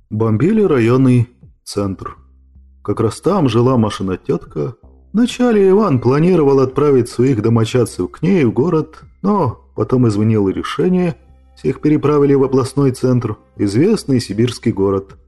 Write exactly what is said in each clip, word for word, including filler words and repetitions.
Бомбили районный центр. Как раз там жила Машина-тетка. Вначале Иван планировал отправить своих домочадцев к ней в город, но потом изменил решение, всех переправили в областной центр, известный сибирский город.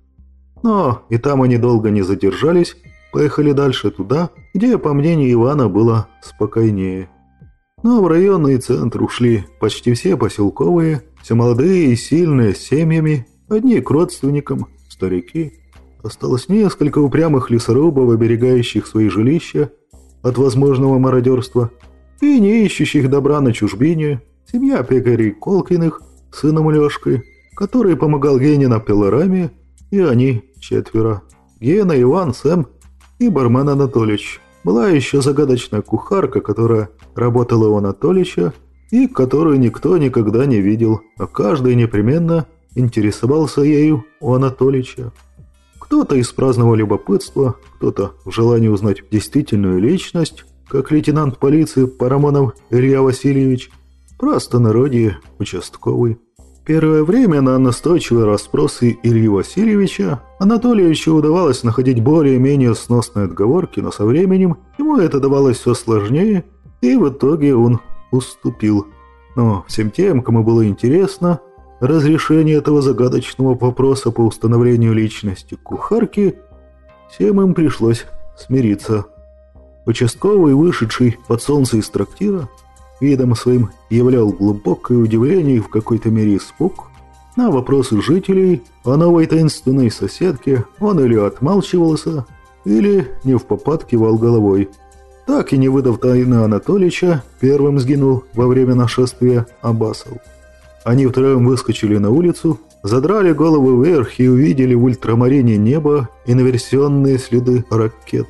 Но и там они долго не задержались, поехали дальше туда, где, по мнению Ивана, было спокойнее. Но в районный центр ушли почти все поселковые, все молодые и сильные, с семьями, одни к родственникам, старики. Осталось несколько упрямых лесорубов, оберегающих свои жилища от возможного мародерства, и не ищущих добра на чужбине, семья пекарей Колкиных, сыном Лешкой, который помогал Гене на пилораме, и они четверо. Гена, Иван, Сэм и бармен Анатолич. Была еще загадочная кухарка, которая работала у Анатолича и которую никто никогда не видел, а каждый непременно интересовался ею у Анатолича. Кто-то из праздного любопытства, кто-то в желании узнать действительную личность, как лейтенант полиции Парамонов Илья Васильевич, простонародье участковый. Первое время на настойчивые расспросы Ильи Васильевича Анатольевичу удавалось находить более-менее сносные отговорки, но со временем ему это давалось все сложнее, и в итоге он уступил. Но всем тем, кому было интересно разрешение этого загадочного вопроса по установлению личности кухарки, всем им пришлось смириться. Участковый, вышедший под солнце из трактира, видом своим являл глубокое удивление и в какой-то мере испуг. На вопросы жителей о новой таинственной соседке он или отмалчивался, или не впопад кивал головой. Так и не выдав тайны Анатолича, первым сгинул во время нашествия Абасов. Они втроем выскочили на улицу, задрали головы вверх и увидели в ультрамарине небо инверсионные следы ракет.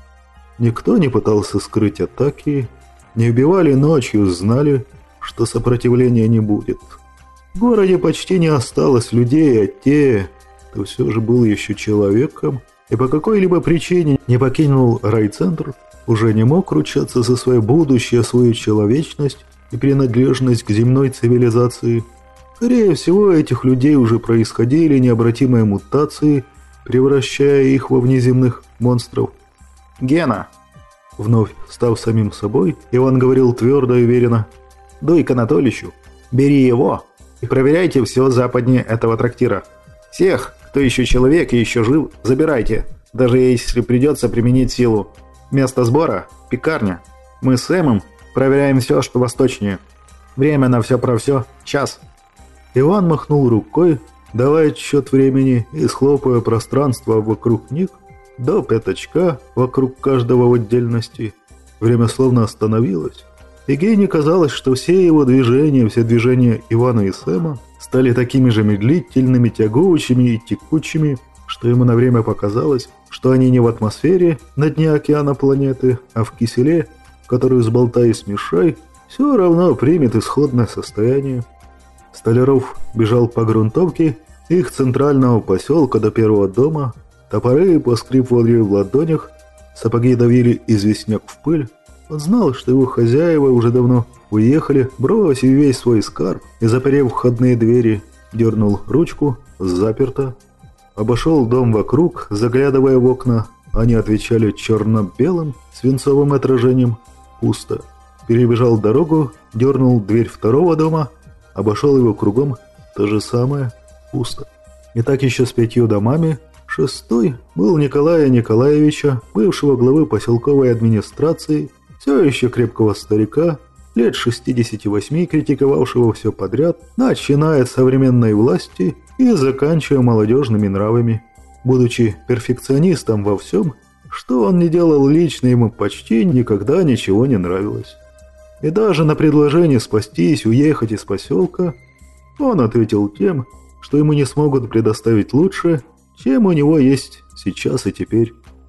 Никто не пытался скрыть атаки, не убивали ночью, знали, что сопротивления не будет. В городе почти не осталось людей, а те, кто все же был еще человеком и по какой-либо причине не покинул райцентр, уже не мог ручаться за свое будущее, свою человечность и принадлежность к земной цивилизации. Скорее всего, этих людей уже происходили необратимые мутации, превращая их во внеземных монстров. «Гена!» Вновь став самим собой, Иван говорил твердо и уверенно: «Дуй к Анатоличу, бери его и проверяйте все западнее этого трактира. Всех, кто еще человек и еще жив, забирайте, даже если придется применить силу. Место сбора – пекарня. Мы с Сэмом проверяем все, что восточнее. Время на все про все – час». Иван махнул рукой, давая отсчет времени и схлопывая пространство вокруг них до пятачка вокруг каждого в отдельности. Время словно остановилось, и Гене казалось, что все его движения, все движения Ивана и Сэма стали такими же медлительными, тягучими и текучими, что ему на время показалось, что они не в атмосфере на дне океана планеты, а в киселе, который сболтай и смешай, все равно примет исходное состояние. Столяров бежал по грунтовке их центрального поселка до первого дома. Топоры поскрипывали в ладонях, сапоги давили известняк в пыль. Он знал, что его хозяева уже давно уехали, бросив весь свой скарб и заперев входные двери, дернул ручку, заперто. Обошел дом вокруг, заглядывая в окна. Они отвечали черно-белым свинцовым отражением. Пусто. Перебежал дорогу, дернул дверь второго дома, обошел его кругом. То же самое. Пусто. И так еще с пятью домами. Шестой был Николая Николаевича, бывшего главы поселковой администрации, все еще крепкого старика, лет шестидесяти восьми, критиковавшего все подряд, начиная от современной власти и заканчивая молодежными нравами. Будучи перфекционистом во всем, что он не делал лично, ему почти никогда ничего не нравилось. И даже на предложение спастись, уехать из поселка, он ответил тем, что ему не смогут предоставить лучше, чем у него есть сейчас и теперь.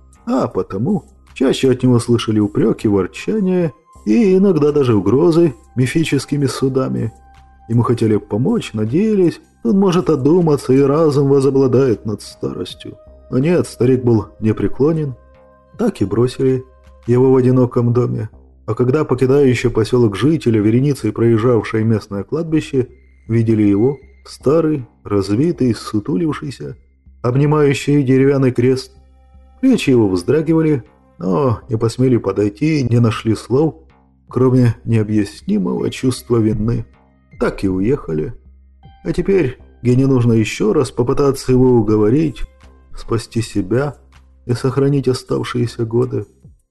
А потому чаще от него слышали упреки, ворчания и иногда даже угрозы мифическими судами. Ему хотели помочь, надеялись, он может одуматься и разум возобладает над старостью. Но нет, старик был непреклонен. Так и бросили его в одиноком доме. А когда покидающий поселок жители, вереницей проезжавшее местное кладбище, видели его, старый, разбитый, сутулившийся, обнимающие деревянный крест. Плечи его вздрагивали, но не посмели подойти, не нашли слов, кроме необъяснимого чувства вины. Так и уехали. А теперь Гене нужно еще раз попытаться его уговорить, спасти себя и сохранить оставшиеся годы.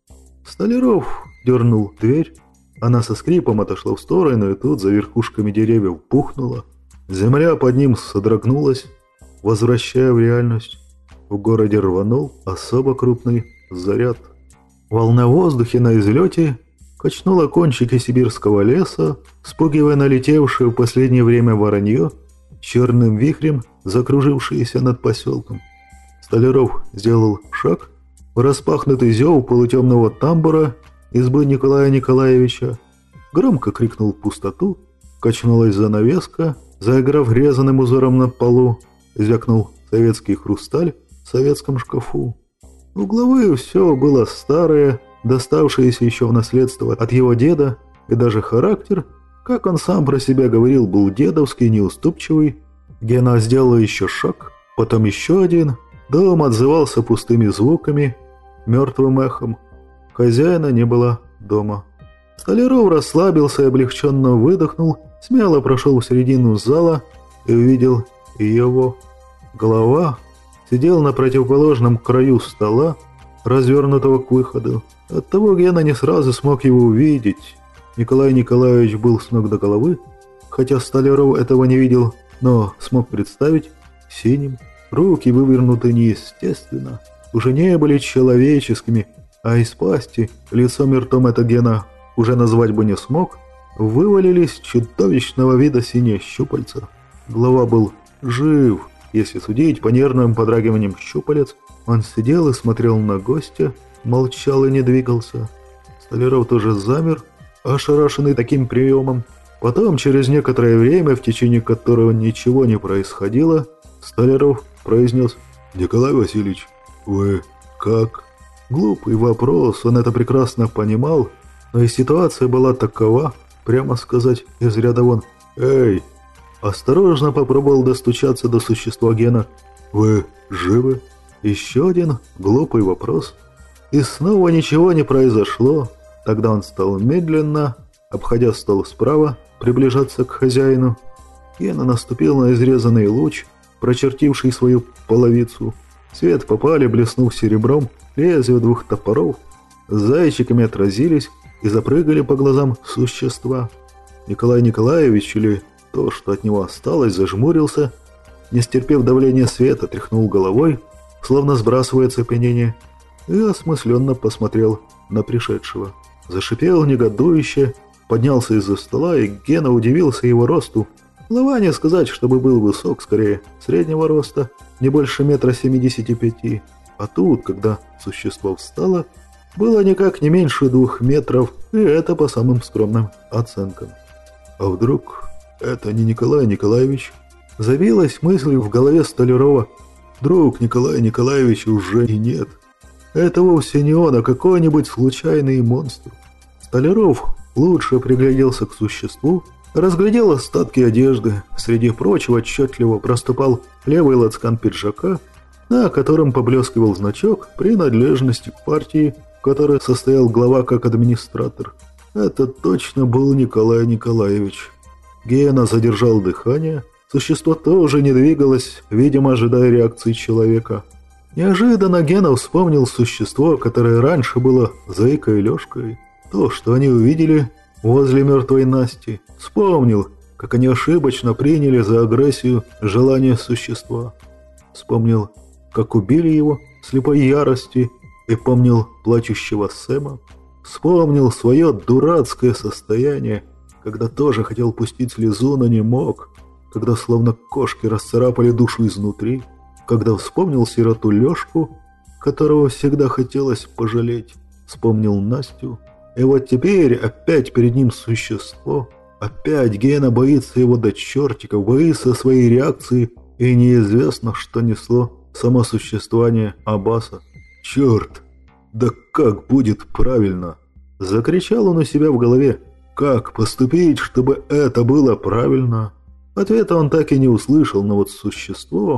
Столяров дернул дверь. Она со скрипом отошла в сторону, и тут за верхушками деревьев пухнула. Земля под ним содрогнулась, возвращая в реальность. В городе рванул особо крупный заряд. Волна в воздухе на излете качнула кончики сибирского леса, спугивая налетевшее в последнее время воронье, черным вихрем закружившееся над поселком. Столяров сделал шаг в распахнутый зев полутемного тамбура избы Николая Николаевича, громко крикнул в пустоту, качнулась занавеска, заиграв резаным узором на полу, звякнул советский хрусталь в советском шкафу. Угловые все было старое, доставшееся еще в наследство от его деда, и даже характер, как он сам про себя говорил, был дедовский, неуступчивый. Гена сделал еще шаг, потом еще один. Дом отзывался пустыми звуками, мертвым эхом. Хозяина не было дома. Столяров расслабился и облегченно выдохнул, смело прошел в середину зала и увидел его. Голова сидел на противоположном краю стола, развернутого к выходу. Оттого Гена не сразу смог его увидеть. Николай Николаевич был с ног до головы, хотя Столяров этого не видел, но смог представить синим. Руки вывернуты неестественно, уже не были человеческими, а из пасти, лицом и ртом это Гена уже назвать бы не смог, вывалились чудовищного вида синие щупальца. Голова был жив, если судить по нервным подрагиваниям щупалец. Он сидел и смотрел на гостя, молчал и не двигался. Столяров тоже замер, ошарашенный таким приемом. Потом, через некоторое время, в течение которого ничего не происходило, Столяров произнес: «Николай Васильевич, вы как?» Глупый вопрос, он это прекрасно понимал, но и ситуация была такова, прямо сказать, из ряда вон. «Эй!» Осторожно попробовал достучаться до существа Гена. «Вы живы?» Еще один глупый вопрос. И снова ничего не произошло. Тогда он стал медленно, обходя стол справа, приближаться к хозяину. Гена наступил на изрезанный луч, прочертивший свою половицу. Свет попали, блеснув серебром, лезвия двух топоров. С зайчиками отразились и запрыгали по глазам существа. Николай Николаевич, или то, что от него осталось, зажмурился, не стерпев давления света, тряхнул головой, словно сбрасывая оцепенение, и осмысленно посмотрел на пришедшего. Зашипел негодующе, поднялся из-за стола, и Гена удивился его росту. Голова не сказать, чтобы был высок, скорее среднего роста, не больше метра семидесяти пяти. А тут, когда существо встало, было никак не меньше двух метров, и это по самым скромным оценкам. А вдруг это не Николай Николаевич? Забилась мысль в голове Столярова. Вдруг Николая Николаевича уже и нет. Это вовсе не он, а какой-нибудь случайный монстр. Столяров лучше пригляделся к существу, разглядел остатки одежды. Среди прочего отчетливо проступал левый лацкан пиджака, на котором поблескивал значок принадлежности к партии, в которой состоял глава как администратор. Это точно был Николай Николаевич. Гена задержал дыхание. Существо тоже не двигалось, видимо, ожидая реакции человека. Неожиданно Гена вспомнил существо, которое раньше было Зайкой и Лёшкой. То, что они увидели возле мертвой Насти. Вспомнил, как они ошибочно приняли за агрессию желание существа. Вспомнил, как убили его в слепой ярости, и помнил плачущего Сэма. Вспомнил свое дурацкое состояние, когда тоже хотел пустить слезу, но не мог, когда словно кошки расцарапали душу изнутри, когда вспомнил сироту Лёшку, которого всегда хотелось пожалеть, вспомнил Настю, и вот теперь опять перед ним существо, опять Гена боится его до чертиков, боится своей реакции, и неизвестно, что несло само существование Аббаса. «Черт! Да как будет правильно?» Закричал он у себя в голове. «Как поступить, чтобы это было правильно?» Ответа он так и не услышал, но вот существо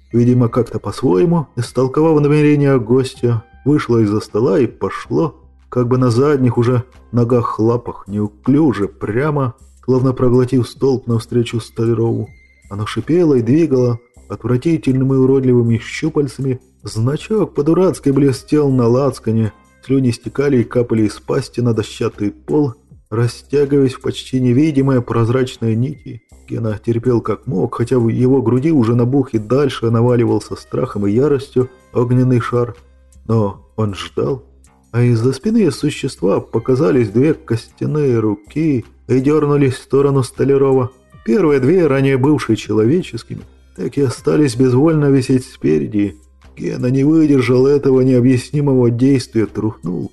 видимо, как-то по-своему, истолковав намерения гостя, вышло из-за стола и пошло, как бы на задних уже ногах-лапах, неуклюже, прямо, словно проглотив столб навстречу Столярову. Оно шипело и двигало отвратительными уродливыми щупальцами, значок по-дурацки блестел на лацкане, слюни стекали и капали из пасти на дощатый пол, растягиваясь в почти невидимые прозрачные нити. Гена терпел как мог, хотя в его груди уже набух и дальше наваливался страхом и яростью огненный шар. Но он ждал, а из-за спины существа показались две костяные руки и дернулись в сторону Столярова. Первые две, ранее бывшие человеческими, так и остались безвольно висеть спереди. Гена не выдержал этого необъяснимого действия, трухнул.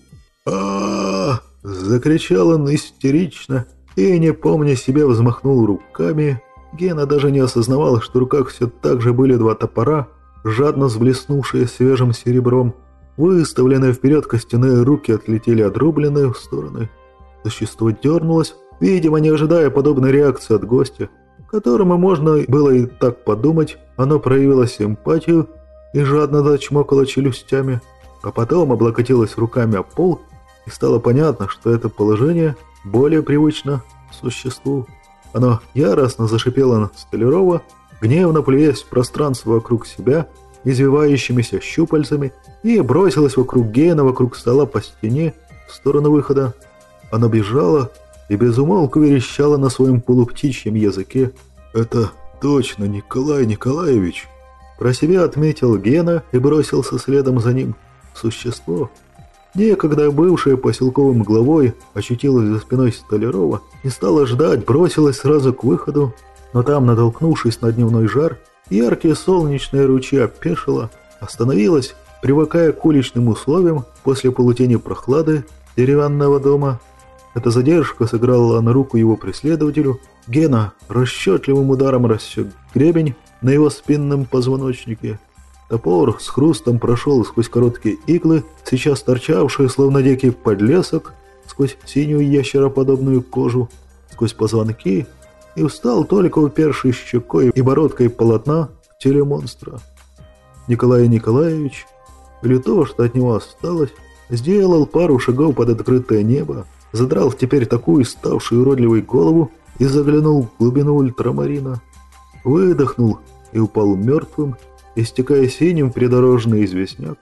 а закричал он истерично и, не помня себя, взмахнул руками. Гена даже не осознавал, что в руках все так же были два топора, жадно взблеснувшие свежим серебром. Выставленные вперед костяные руки отлетели отрубленные в стороны. Существо дернулось, видимо, не ожидая подобной реакции от гостя, которому можно было и так подумать. Оно проявило симпатию и жадно зачмокало челюстями, а потом облокотилось руками о пол, и стало понятно, что это положение более привычно существу. Оно яростно зашипело на Столярова, гневно плюясь в пространство вокруг себя извивающимися щупальцами, и бросилось вокруг Гена, вокруг стола по стене, в сторону выхода. Оно бежало и безумолку верещало на своем полуптичьем языке. «Это точно Николай Николаевич!» Про себя отметил Гена и бросился следом за ним. Существо, некогда бывшее поселковым главой, очутилось за спиной Столярова и стало ждать, бросилось сразу к выходу, но там, натолкнувшись на дневной жар, яркие солнечные лучи опешило, остановилось, привыкая к уличным условиям после полутени прохлады деревянного дома. Эта задержка сыграла на руку его преследователю. Гена расчетливым ударом рассек гребень на его спинном позвоночнике. Топор с хрустом прошел сквозь короткие иглы, сейчас торчавшие, словно дикий подлесок, сквозь синюю ящероподобную кожу, сквозь позвонки, и встал, только упершись щекой и бородкой полотна в теле монстра. Николай Николаевич, или то, что от него осталось, сделал пару шагов под открытое небо, задрал теперь такую ставшую уродливой голову и заглянул в глубину ультрамарина. Выдохнул и упал мертвым, истекая синим придорожный известняк.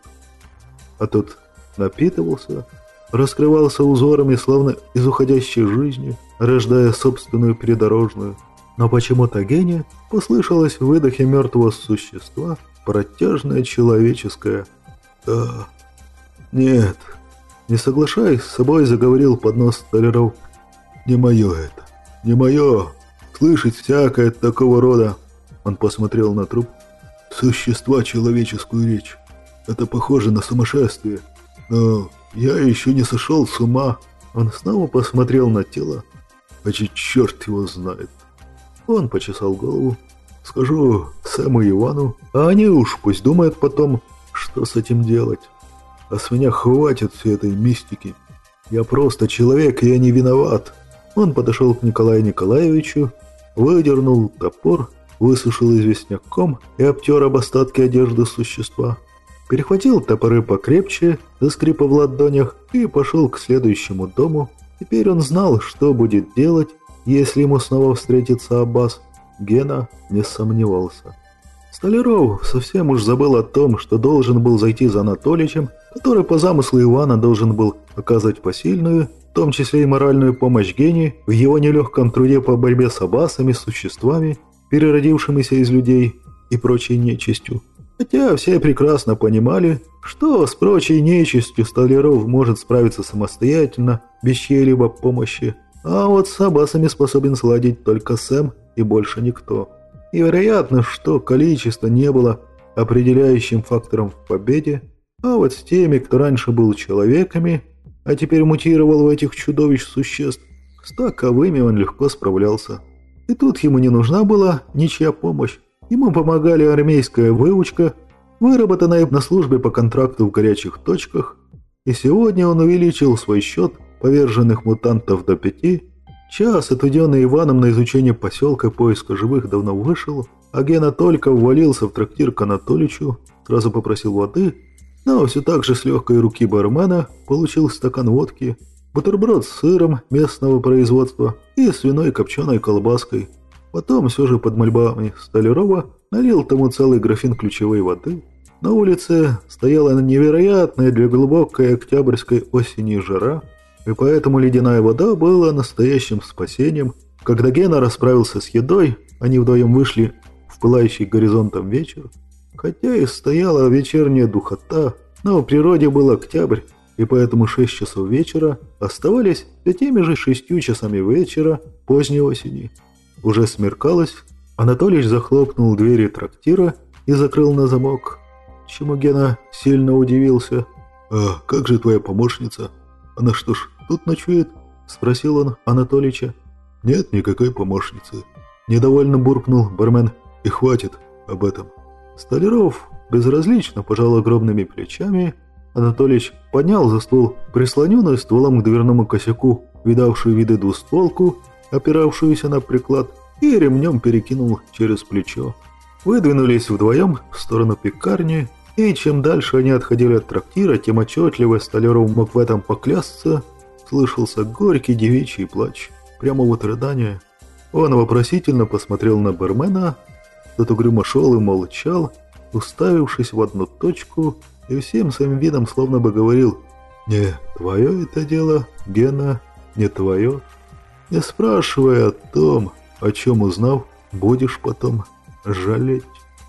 А тот напитывался, раскрывался узорами, словно из уходящей жизни, рождая собственную придорожную. Но почему-то Гене послышалось в выдохе мертвого существа протяжное человеческое «да». «Нет, не соглашаясь с собой», заговорил под нос Столяров. «Не мое это, не мое. Слышать всякое такого рода». Он посмотрел на труп. «Существа человеческую речь. Это похоже на сумасшествие. Но я еще не сошел с ума». Он снова посмотрел на тело. «Значит, черт его знает». Он почесал голову. «Скажу Сэму и Ивану, а они уж пусть думают потом, что с этим делать. А с меня хватит всей этой мистики. Я просто человек, и я не виноват». Он подошел к Николаю Николаевичу, выдернул топор, высушил известняком и обтер об остатки одежды существа. Перехватил топоры покрепче, заскрипав в ладонях, и пошел к следующему дому. Теперь он знал, что будет делать, если ему снова встретится Аббас. Гена не сомневался. Столяров совсем уж забыл о том, что должен был зайти за Анатоличем, который по замыслу Ивана должен был оказывать посильную, в том числе и моральную помощь Гене в его нелегком труде по борьбе с Аббасами, существами, переродившимися из людей и прочей нечистью. Хотя все прекрасно понимали, что с прочей нечистью Столяров может справиться самостоятельно, без чьей-либо помощи, а вот с Аббасами способен сладить только Сэм и больше никто. И вероятно, что количество не было определяющим фактором в победе, а вот с теми, кто раньше был человеками, а теперь мутировал в этих чудовищ существ, с таковыми он легко справлялся. И тут ему не нужна была ничья помощь. Ему помогали армейская выучка, выработанная на службе по контракту в горячих точках, и сегодня он увеличил свой счет поверженных мутантов до пяти. Час, отведенный Иваном на изучение поселка и поиска живых, давно вышел, а Гена только ввалился в трактир к Анатоличу, сразу попросил воды, но все так же с легкой руки бармена получил стакан водки, бутерброд с сыром местного производства и свиной копченой колбаской. Потом все же под мольбами Столярова налил тому целый графин ключевой воды. На улице стояла невероятная для глубокой октябрьской осени жара, и поэтому ледяная вода была настоящим спасением. Когда Гена расправился с едой, они вдвоем вышли в пылающий горизонтом вечер. Хотя и стояла вечерняя духота, но в природе был октябрь, и поэтому шесть часов вечера оставались теми же шестью часами вечера поздней осени. Уже смеркалось, Анатолич захлопнул двери трактира и закрыл на замок, чему Гена сильно удивился. «А как же твоя помощница? Она что ж, тут ночует?» – спросил он Анатолича. «Нет никакой помощницы», – недовольно буркнул бармен. «И хватит об этом». Столяров безразлично пожал огромными плечами. Анатолич поднял за стол прислоненную стволом к дверному косяку, видавшую виды двустволку, опиравшуюся на приклад, и ремнем перекинул через плечо. Выдвинулись вдвоем в сторону пекарни, и чем дальше они отходили от трактира, тем отчетливо Столяров мог в этом поклясться. Слышался горький девичий плач, прямо вот рыдание. Он вопросительно посмотрел на бармена. Тот угрюмо шел и молчал, уставившись в одну точку, и всем своим видом словно бы говорил: «Не твое это дело, Гена, не твое. Не спрашивай о том, о чем узнав, будешь потом жалеть».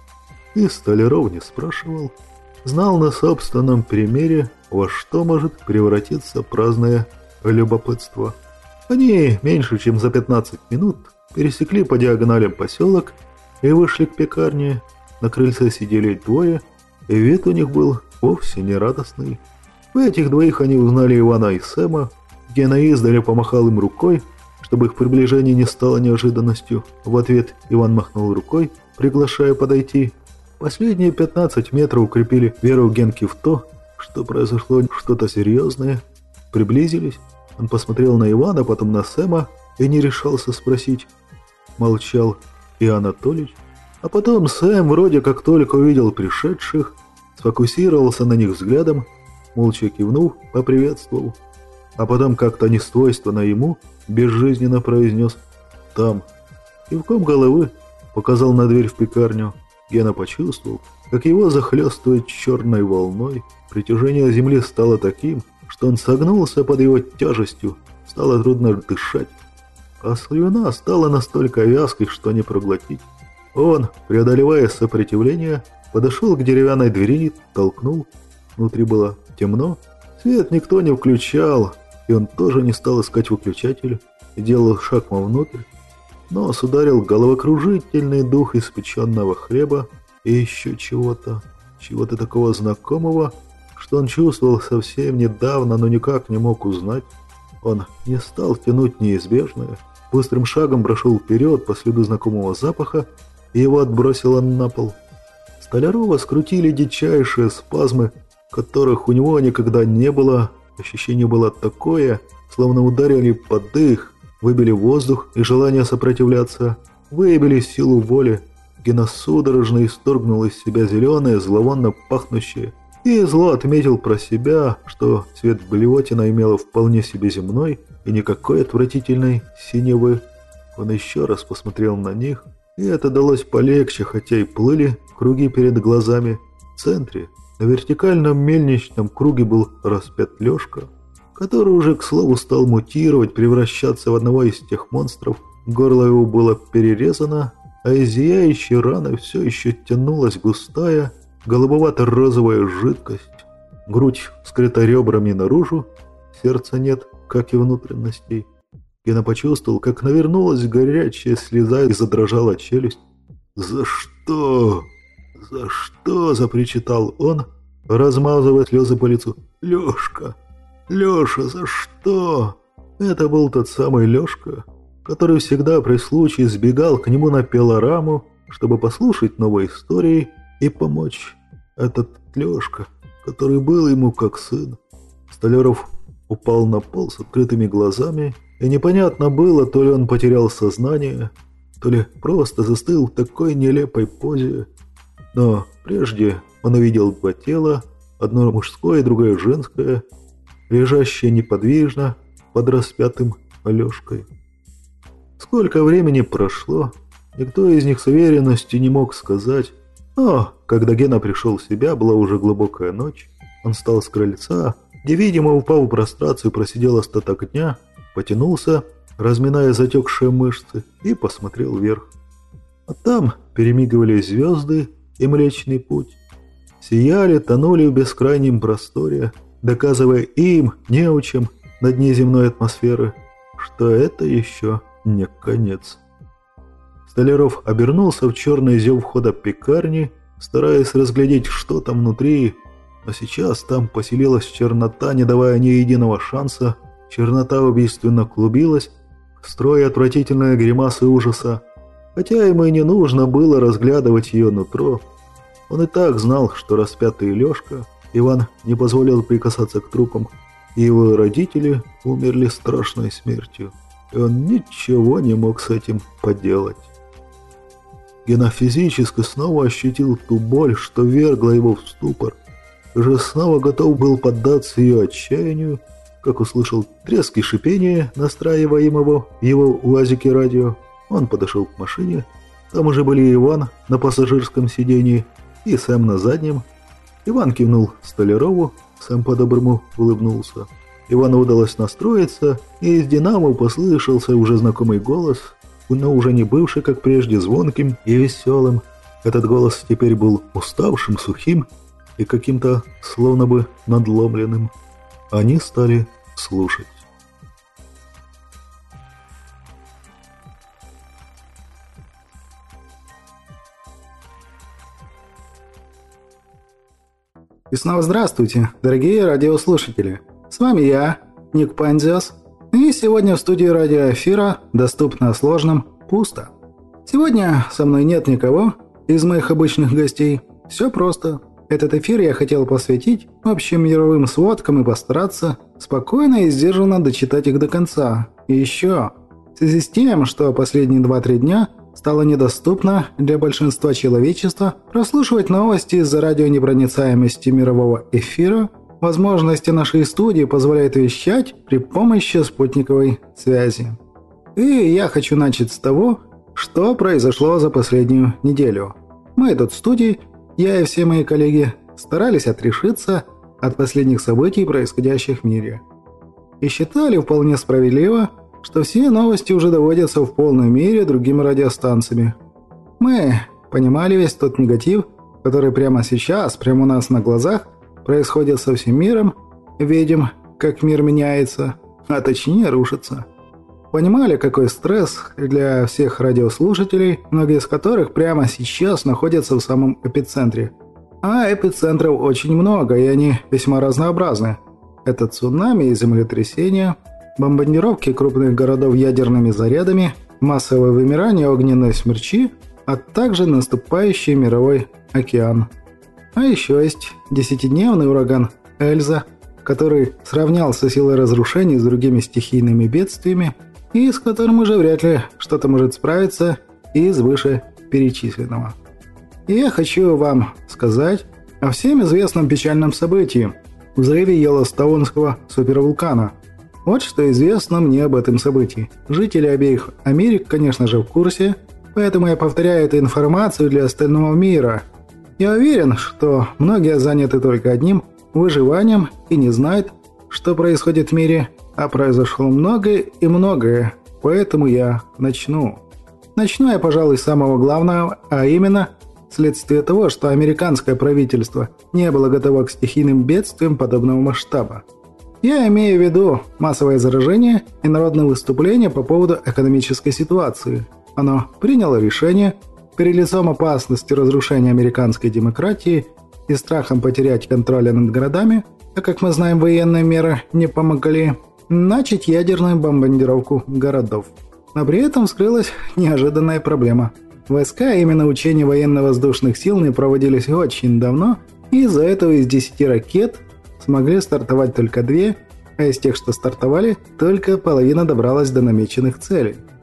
И Столяров не спрашивал. Знал на собственном примере, во что может превратиться праздное любопытство. Они меньше чем за пятнадцать минут пересекли по диагоналям поселок и вышли к пекарне. На крыльце сидели двое, и вид у них был вовсе не радостный. В этих двоих они узнали Ивана и Сэма. Гена издали помахал им рукой, чтобы их приближение не стало неожиданностью. В ответ Иван махнул рукой, приглашая подойти. Последние пятнадцать метров укрепили веру Генки в то, что произошло что-то серьезное. Приблизились. Он посмотрел на Ивана, потом на Сэма и не решался спросить. Молчал и Анатолич. А потом Сэм вроде как только увидел пришедших, сфокусировался на них взглядом, молча кивнул, поприветствовал. А потом как-то несвойственно ему безжизненно произнес «там». Кивком головы показал на дверь в пекарню. Гена почувствовал, как его захлестывает черной волной. Притяжение земли стало таким, что он согнулся под его тяжестью, стало трудно дышать. А слюна стала настолько вязкой, что не проглотить. Он, преодолевая сопротивление, подошел к деревянной двери, толкнул. Внутри было темно, свет никто не включал, и он тоже не стал искать выключатель и делал шаг вовнутрь. Нос ударил головокружительный дух испеченного хлеба и еще чего-то, чего-то такого знакомого, что он чувствовал совсем недавно, но никак не мог узнать. Он не стал тянуть неизбежное, быстрым шагом прошел вперед по следу знакомого запаха, и его отбросило на пол. Столярова скрутили дичайшие спазмы, которых у него никогда не было. Ощущение было такое, словно ударили под дых, выбили воздух и желание сопротивляться, выявили силу воли. Гена судорожно исторгнул из себя зеленое, зловонно пахнущее, и зло отметил про себя, что цвет блевотина имела вполне себе земной и никакой отвратительной синевы. Он еще раз посмотрел на них, и это далось полегче, хотя и плыли круги перед глазами. В центре, на вертикальном мельничном круге, был распят Лешка, который уже, к слову, стал мутировать, превращаться в одного из тех монстров. Горло его было перерезано, а из зияющей раны все еще тянулась густая, голубовато-розовая жидкость. Грудь скрыта ребрами наружу, сердца нет, как и внутренностей. Гена почувствовал, как навернулась горячая слеза и задрожала челюсть. «За что? За что?» – запричитал он, размазывая слезы по лицу. «Лешка! Леша, за что?» Это был тот самый Лешка, который всегда при случае сбегал к нему на пилораму, чтобы послушать новые истории и помочь. Этот Лешка, который был ему как сын. Столяров упал на пол с открытыми глазами, и непонятно было, то ли он потерял сознание, то ли просто застыл в такой нелепой позе. Но прежде он увидел два тела, одно мужское и другое женское, лежащее неподвижно под распятым Алешкой. Сколько времени прошло, никто из них с уверенностью не мог сказать, но когда Гена пришел в себя, была уже глубокая ночь. Он встал с крыльца, где, видимо, упав в прострацию, просидел остаток дня, потянулся, разминая затекшие мышцы, и посмотрел вверх. А там перемигивались звезды и Млечный Путь. Сияли, тонули в бескрайнем просторе, доказывая им, неучам, на дне земной атмосферы, что это еще не конец. Столяров обернулся в черный зев входа пекарни, стараясь разглядеть, что там внутри, но сейчас там поселилась чернота, не давая ни единого шанса. Чернота убийственно клубилась, строя отвратительные гримасы ужаса, хотя ему и не нужно было разглядывать ее нутро. Он и так знал, что распятый Лешка, Иван, не позволил прикасаться к трупам, и его родители умерли страшной смертью, и он ничего не мог с этим поделать. Гена физически снова ощутил ту боль, что вергла его в ступор, и уже снова готов был поддаться ее отчаянию, как услышал треск и шипение настраиваемого в его УАЗике радио. Он подошел к машине, там уже были Иван на пассажирском сидении и Сэм на заднем. Иван кивнул Столярову, Сэм по-доброму улыбнулся. Ивану удалось настроиться, и из динамо послышался уже знакомый голос, но уже не бывший, как прежде, звонким и веселым. Этот голос теперь был уставшим, сухим и каким-то словно бы надломленным. Они стали слушать. И снова здравствуйте, дорогие радиослушатели. С вами я, Ник Панзиас, и сегодня в студии радиоэфира «Доступно сложным» пусто. Сегодня со мной нет никого из моих обычных гостей. Все просто. Этот эфир я хотел посвятить общим мировым сводкам и постараться спокойно и сдержанно дочитать их до конца. И еще, в связи с тем, что последние два-три дня стало недоступно для большинства человечества прослушивать новости из-за радионепроницаемости мирового эфира, возможности нашей студии позволяют вещать при помощи спутниковой связи. И я хочу начать с того, что произошло за последнюю неделю. Мы тут в студии, я и все мои коллеги, старались отрешиться от последних событий, происходящих в мире. И считали вполне справедливо, что все новости уже доводятся в полной мере другими радиостанциями. Мы понимали весь тот негатив, который прямо сейчас, прямо у нас на глазах, происходит со всем миром, видим, как мир меняется, а точнее рушится. Понимали, какой стресс для всех радиослушателей, многие из которых прямо сейчас находятся в самом эпицентре. А эпицентров очень много, и они весьма разнообразны. Это цунами и землетрясения, бомбардировки крупных городов ядерными зарядами, массовое вымирание, огненные смерчи, а также наступающий мировой океан. А еще есть десятидневный ураган Эльза, который сравнялся силой разрушений с другими стихийными бедствиями, и с которым уже вряд ли что-то может справиться из вышеперечисленного. И я хочу вам сказать о всем известном печальном событии – взрыве Йеллоустоунского супервулкана. Вот что известно мне об этом событии. Жители обеих Америк, конечно же, в курсе, поэтому я повторяю эту информацию для остального мира. Я уверен, что многие заняты только одним – выживанием и не знают, что происходит в мире, а произошло многое и многое, поэтому я начну. Начну я, пожалуй, с самого главного, а именно следствие того, что американское правительство не было готово к стихийным бедствиям подобного масштаба. Я имею в виду массовое заражение и народные выступления по поводу экономической ситуации. Оно приняло решение перед лицом опасности разрушения американской демократии и страхом потерять контроль над городами, а как мы знаем, военные меры не помогли, начать ядерную бомбардировку городов. Но при этом вскрылась неожиданная проблема. Войска, именно учения военно-воздушных сил, не проводились очень давно, и из-за этого из десяти ракет смогли стартовать только две, а из тех, что стартовали, только половина добралась до намеченных целей.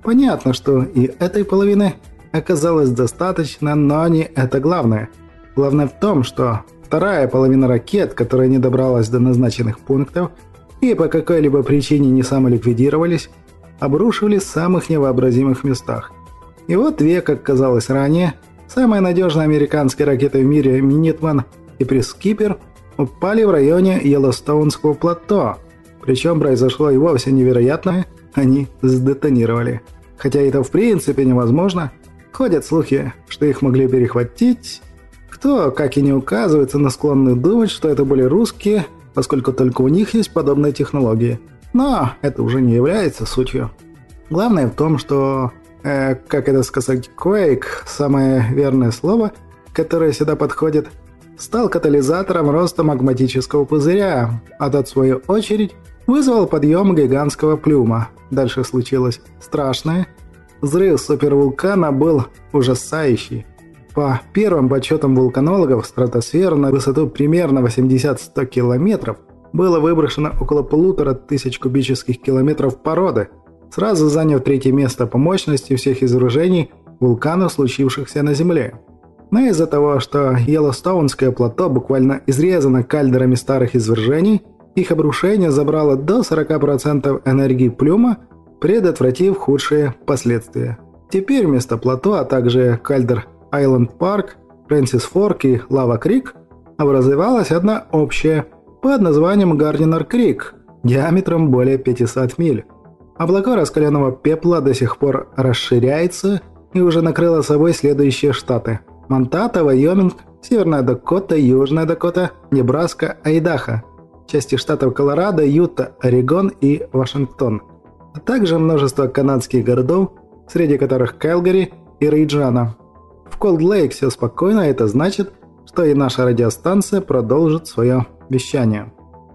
Понятно, что и этой половины оказалось достаточно, но не это главное. Главное в том, что вторая половина ракет, которая не добралась до назначенных пунктов и по какой-либо причине не самоликвидировались, обрушивались в самых невообразимых местах. И вот две, как казалось ранее, самые надежные американские ракеты в мире «Минитман» и «Пресскипер» упали в районе Йеллоустоунского плато. Причем произошло и вовсе невероятное – они сдетонировали. Хотя это в принципе невозможно. Ходят слухи, что их могли перехватить. Кто, как и не указывается, на склонны думать, что это были русские, поскольку только у них есть подобные технологии. Но это уже не является сутью. Главное в том, что, э, как это сказать, Quake, самое верное слово, которое сюда подходит, стал катализатором роста магматического пузыря, а тот, в свою очередь, вызвал подъем гигантского плюма. Дальше случилось страшное. Взрыв супервулкана был ужасающий. По первым подсчетам вулканологов, в стратосферу на высоту примерно восемьдесят-сто километров было выброшено около полутора тысяч кубических километров породы, сразу заняв третье место по мощности всех извержений вулканов, случившихся на Земле. Но из-за того, что Йеллоустоунское плато буквально изрезано кальдерами старых извержений, их обрушение забрало до сорок процентов энергии плюма, предотвратив худшие последствия. Теперь вместо плато, а также кальдер Айленд Парк, Фрэнсис Форк и Лава Крик образовалась одна общая под названием Гардинер Крик диаметром более пятисот миль. Облако раскаленного пепла до сих пор расширяется и уже накрыло собой следующие штаты: Монтана, Вайоминг, Северная Дакота, Южная Дакота, Небраска, Айдахо, части штатов Колорадо, Юта, Орегон и Вашингтон, а также множество канадских городов, среди которых Кэлгари и Рейджана. В Колд-Лейк все спокойно, это значит, что и наша радиостанция продолжит свое вещание.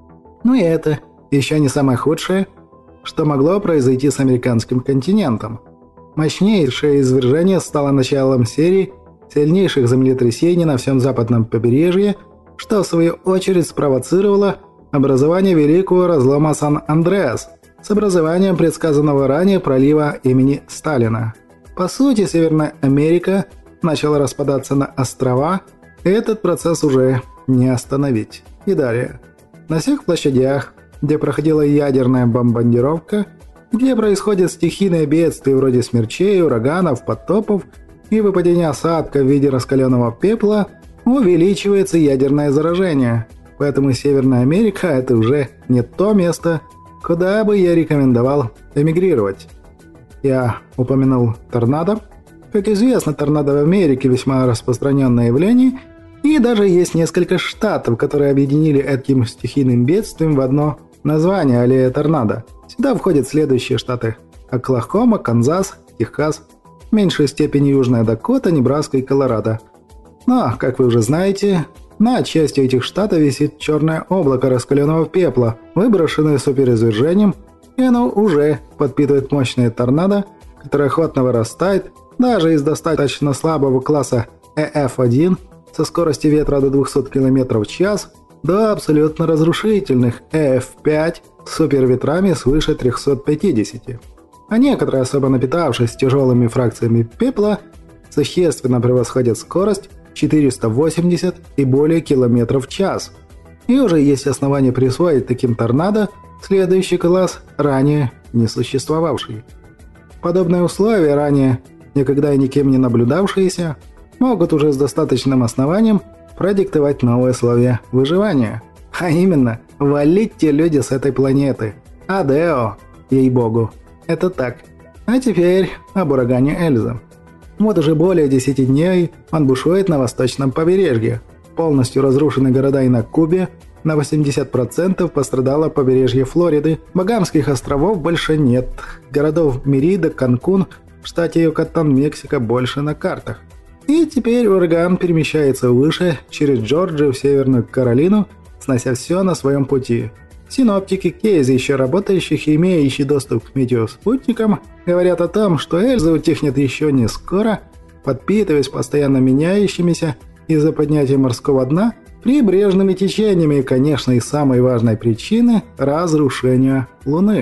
Ну и это еще не самое худшее, что могло произойти с американским континентом. Мощнейшее извержение стало началом серии сильнейших землетрясений на всем западном побережье, что в свою очередь спровоцировало образование Великого разлома Сан-Андреас с образованием предсказанного ранее пролива имени Сталина. По сути, Северная Америка начала распадаться на острова, и этот процесс уже не остановить. И далее. На всех площадях, где проходила ядерная бомбардировка, где происходят стихийные бедствия вроде смерчей, ураганов, потопов и выпадения осадка в виде раскаленного пепла, увеличивается ядерное заражение. Поэтому Северная Америка – это уже не то место, куда бы я рекомендовал эмигрировать. Я упомянул торнадо. Как известно, торнадо в Америке весьма распространенное явление, и даже есть несколько штатов, которые объединили этим стихийным бедствием в одно название – аллея торнадо. Сюда входят следующие штаты: Оклахома, Канзас, Техас, в меньшей степени Южная Дакота, Небраска и Колорадо. Но, как вы уже знаете, на части этих штатов висит черное облако раскаленного пепла, выброшенное суперизвержением, и оно уже подпитывает мощные торнадо, которые охотно вырастает даже из достаточно слабого класса и эф один со скоростью ветра до двухсот километров в час до абсолютно разрушительных и эф пять с суперветрами свыше трёхсот пятидесяти. А некоторые, особо напитавшись тяжелыми фракциями пепла, существенно превосходят скорость четыреста восемьдесят и более километров в час. И уже есть основания присвоить таким торнадо следующий класс, ранее не существовавший. Подобные условия, ранее никогда и никем не наблюдавшиеся, могут уже с достаточным основанием продиктовать новые условия выживания. А именно, валить те люди с этой планеты. Адео, ей-богу. Это так. А теперь об урагане Эльза. Вот уже более десяти дней он бушует на восточном побережье. Полностью разрушены города и на Кубе, на восемьдесят процентов пострадало побережье Флориды, Багамских островов больше нет, городов Мерида, Канкун в штате Юкатан, Мексика больше на картах. И теперь ураган перемещается выше, через Джорджию в Северную Каролину, снося все на своем пути. Синоптики Кейзи, еще работающих и имеющие доступ к метеоспутникам, говорят о том, что Эльза утихнет еще не скоро, подпитываясь постоянно меняющимися из-за поднятия морского дна прибрежными течениями и, конечно, и самой важной причины – разрушения Луны.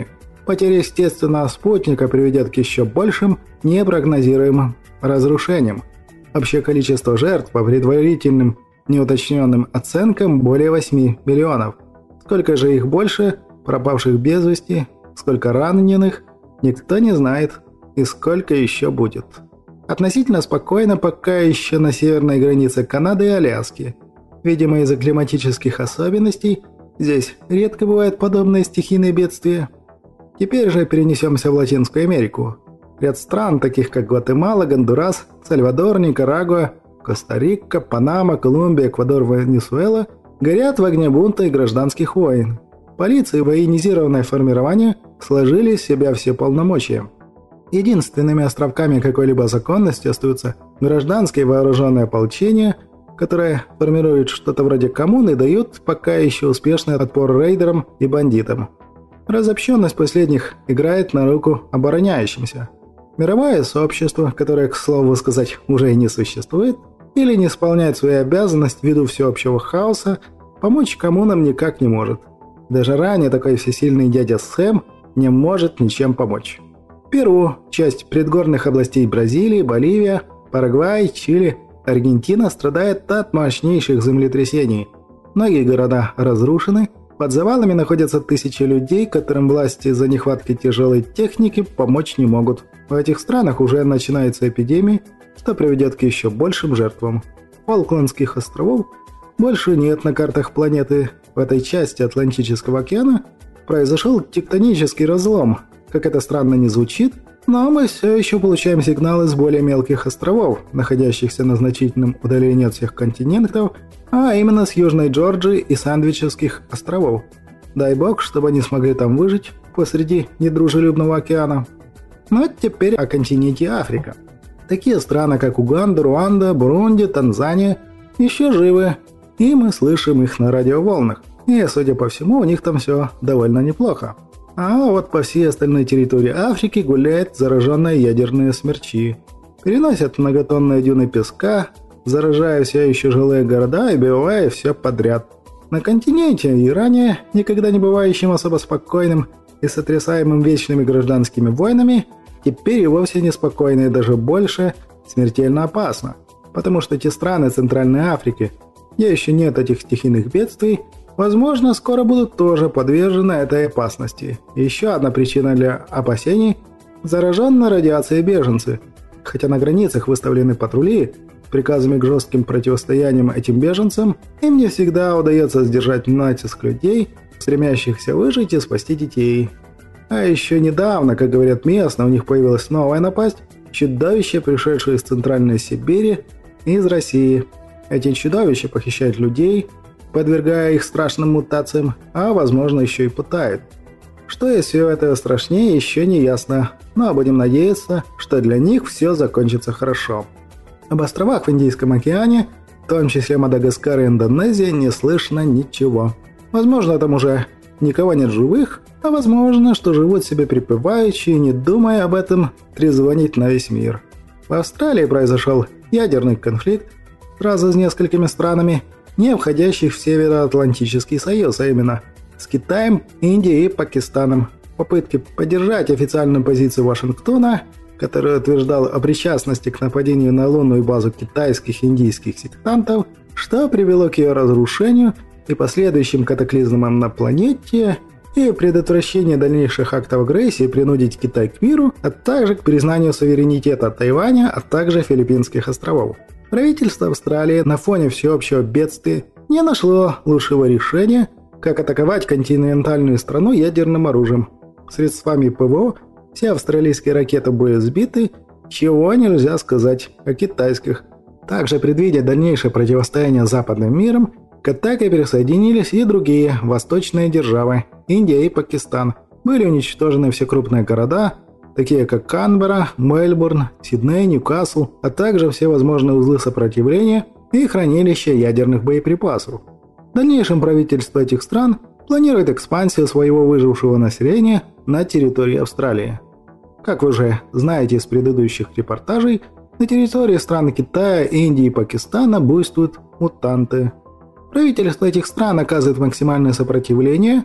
Потеря естественного спутника приведет к еще большим непрогнозируемым разрушениям. Общее количество жертв по предварительным неуточненным оценкам более восьми миллионов. Сколько же их больше, пропавших без вести, сколько раненых, никто не знает, и сколько еще будет. Относительно спокойно пока еще на северной границе Канады и Аляски. Видимо, из-за климатических особенностей здесь редко бывают подобные стихийные бедствия. Теперь же перенесемся в Латинскую Америку. Ряд стран, таких как Гватемала, Гондурас, Сальвадор, Никарагуа, Коста-Рика, Панама, Колумбия, Эквадор, Венесуэла, горят в огне бунта и гражданских войн. Полиция и военизированное формирование сложили из себя все полномочия. Единственными островками какой-либо законности остаются гражданское вооруженное ополчение, которое формирует что-то вроде коммуны и дает пока еще успешный отпор рейдерам и бандитам. Разобщенность последних играет на руку обороняющимся. Мировое сообщество, которое, к слову сказать, уже и не существует, или не исполняет свои обязанности ввиду всеобщего хаоса, помочь коммунам никак не может. Даже ранее такой всесильный дядя Сэм не может ничем помочь. Перу, часть предгорных областей Бразилии, Боливия, Парагвай, Чили, Аргентина страдает от мощнейших землетрясений. Многие города разрушены, под завалами находятся тысячи людей, которым власти из-за нехватки тяжелой техники помочь не могут. В этих странах уже начинаются эпидемии, что приведет к еще большим жертвам. Фолклендских островов больше нет на картах планеты. В этой части Атлантического океана произошел тектонический разлом. Как это странно не звучит, но мы все еще получаем сигналы с более мелких островов, находящихся на значительном удалении от всех континентов, а именно с Южной Джорджии и Сандвичевских островов. Дай бог, чтобы они смогли там выжить посреди недружелюбного океана. Но теперь о континенте Африка. Такие страны, как Уганда, Руанда, Бурунди, Танзания еще живы, и мы слышим их на радиоволнах. И, судя по всему, у них там все довольно неплохо. А вот по всей остальной территории Африки гуляют зараженные ядерные смерчи. Переносят многотонные дюны песка, заражая все еще жилые города и убивая все подряд. На континенте, и ранее никогда не бывающим особо спокойным и сотрясаемым вечными гражданскими войнами, теперь и вовсе неспокойно и даже больше смертельно опасно. Потому что те страны Центральной Африки, где еще нет этих стихийных бедствий, возможно, скоро будут тоже подвержены этой опасности. Еще одна причина для опасений – зараженные радиацией беженцы. Хотя на границах выставлены патрули с приказами к жестким противостояниям этим беженцам, им не всегда удается сдержать натиск людей, стремящихся выжить и спасти детей. А еще недавно, как говорят местно, у них появилась новая напасть – чудовище, пришедшее из Центральной Сибири и из России. Эти чудовища похищают людей, подвергая их страшным мутациям, а возможно еще и пытают. Что из всего этого страшнее, еще не ясно, но будем надеяться, что для них все закончится хорошо. Об островах в Индийском океане, в том числе Мадагаскар и Индонезия, не слышно ничего. Возможно, там уже никого нет живых, а возможно, что живут себе припеваючи, не думая об этом, трезвонить на весь мир. В Австралии произошел ядерный конфликт сразу с несколькими странами, не входящих в Североатлантический союз, а именно с Китаем, Индией и Пакистаном. Попытки поддержать официальную позицию Вашингтона, который утверждал о причастности к нападению на лунную базу китайских и индийских сектантов, что привело к ее разрушению и последующим катаклизмам на планете, и предотвращение дальнейших актов агрессии принудить Китай к миру, а также к признанию суверенитета Тайваня, а также Филиппинских островов. Правительство Австралии на фоне всеобщего бедствия не нашло лучшего решения, как атаковать континентальную страну ядерным оружием. Средствами ПВО все австралийские ракеты были сбиты, чего нельзя сказать о китайских. Также, предвидя дальнейшее противостояние с западным миром, к атаке присоединились и другие восточные державы – Индия и Пакистан. Были уничтожены все крупные города, такие как Канберра, Мельбурн, Сидней, Ньюкасл, а также все возможные узлы сопротивления и хранилища ядерных боеприпасов. В дальнейшем правительство этих стран планирует экспансию своего выжившего населения на территории Австралии. Как вы уже знаете из предыдущих репортажей, на территории стран Китая, Индии и Пакистана буйствуют мутанты. Правительство этих стран оказывает максимальное сопротивление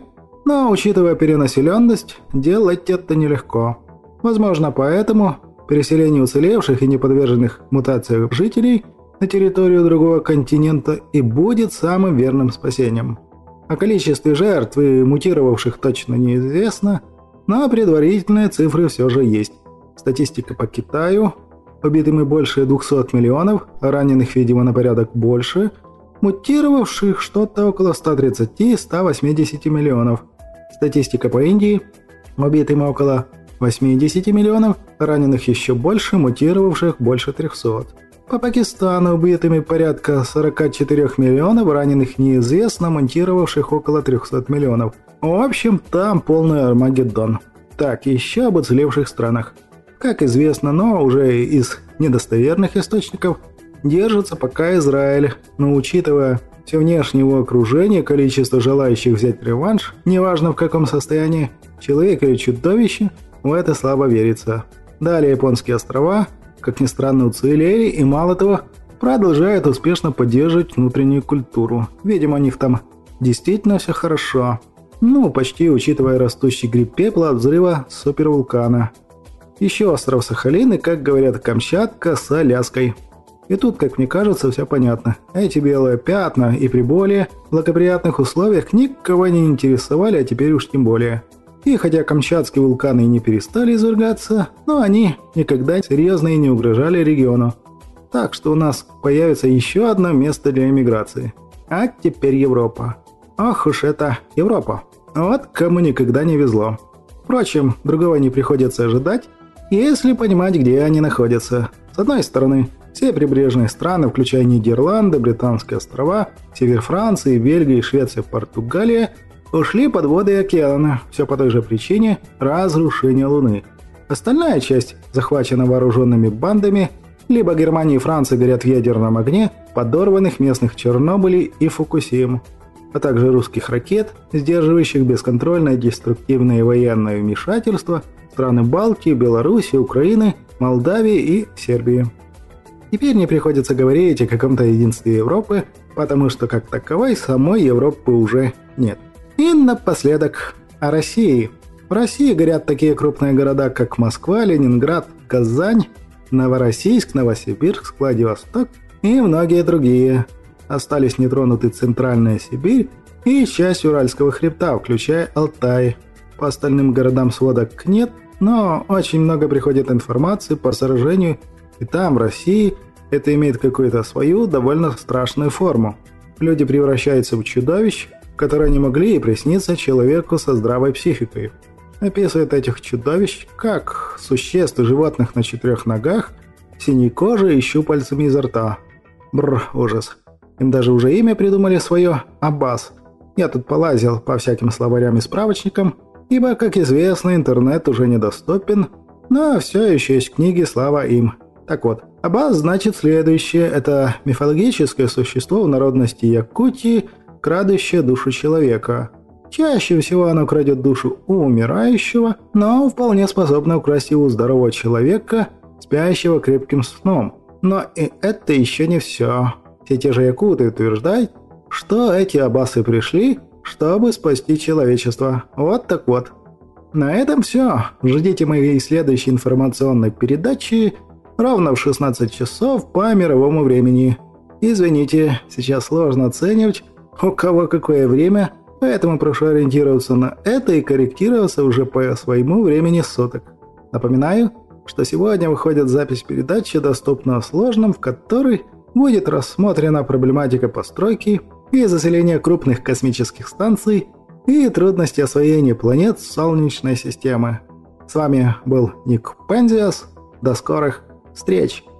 Но, учитывая перенаселенность, делать это нелегко. Возможно, поэтому переселение уцелевших и неподверженных мутациям жителей на территорию другого континента и будет самым верным спасением. О количестве жертв и мутировавших точно неизвестно, но предварительные цифры все же есть. Статистика по Китаю: убитыми больше двухсот миллионов, а раненых, видимо, на порядок больше, мутировавших что-то около ста тридцати — ста восьмидесяти миллионов. Статистика по Индии: убитыми около восьмидесяти миллионов, раненых еще больше, мутировавших больше трехсот. По Пакистану убитыми порядка сорока четырёх миллионов, раненых неизвестно, мутировавших около трехсот миллионов. В общем, там полный Армагеддон. Так, еще об уцелевших странах. Как известно, но уже из недостоверных источников, держится пока Израиль, но учитывая все внешнее его окружение, количество желающих взять реванш, неважно в каком состоянии, человек или чудовище, в это слабо верится. Далее японские острова, как ни странно, уцелели и, мало того, продолжают успешно поддерживать внутреннюю культуру. Видимо, у них там действительно все хорошо. Ну, почти, учитывая растущий гриб пепла от взрыва супервулкана. Еще остров Сахалин и, как говорят, Камчатка с Аляской. И тут, как мне кажется, все понятно. Эти белые пятна и при более благоприятных условиях никого не интересовали, а теперь уж тем более. И хотя камчатские вулканы и не перестали извергаться, но они никогда серьезно и не угрожали региону. Так что у нас появится еще одно место для эмиграции. А теперь Европа. Ох уж это Европа. Вот кому никогда не везло. Впрочем, другого не приходится ожидать, если понимать, где они находятся. С одной стороны, все прибрежные страны, включая Нидерланды, Британские острова, север Франции, Бельгия, Швеция, Португалия, ушли под воды океана, все по той же причине разрушения Луны. Остальная часть захвачена вооруженными бандами, либо Германия и Франция горят в ядерном огне подорванных местных Чернобылей и Фукусим, а также русских ракет, сдерживающих бесконтрольное деструктивное военное вмешательство страны Балтии, Беларуси, Украины, Молдавии и Сербии. Теперь не приходится говорить о каком-то единстве Европы, потому что как таковой самой Европы уже нет. И напоследок о России. В России горят такие крупные города, как Москва, Ленинград, Казань, Новороссийск, Новосибирск, Владивосток и многие другие. Остались нетронуты Центральная Сибирь и часть Уральского хребта, включая Алтай. По остальным городам сводок нет, но очень много приходит информации по сражению, и там, в России, это имеет какую-то свою довольно страшную форму. Люди превращаются в чудовищ, которые не могли и присниться человеку со здравой психикой. Описывает этих чудовищ как существ и животных на четырех ногах, синей кожей и щупальцами изо рта. Бррр, ужас. Им даже уже имя придумали свое – Аббас. Я тут полазил по всяким словарям и справочникам, ибо, как известно, интернет уже недоступен, но все еще есть книги, слава им. Так вот, Аббас значит следующее – это мифологическое существо в народности Якутии, крадущее душу человека. Чаще всего оно крадет душу у умирающего, но вполне способно украсть его у здорового человека, спящего крепким сном. Но и это еще не все. Все те же якуты утверждают, что эти аббасы пришли, чтобы спасти человечество. Вот так вот. На этом все. Ждите моей следующей информационной передачи ровно в шестнадцать часов по мировому времени. Извините, сейчас сложно оценивать, у кого какое время, поэтому прошу ориентироваться на это и корректироваться уже по своему времени суток. Напоминаю, что сегодня выходит запись передачи «Доступно в сложном», в которой будет рассмотрена проблематика постройки и заселения крупных космических станций и трудности освоения планет Солнечной системы. С вами был Ник Пензиас. До скорых встреч!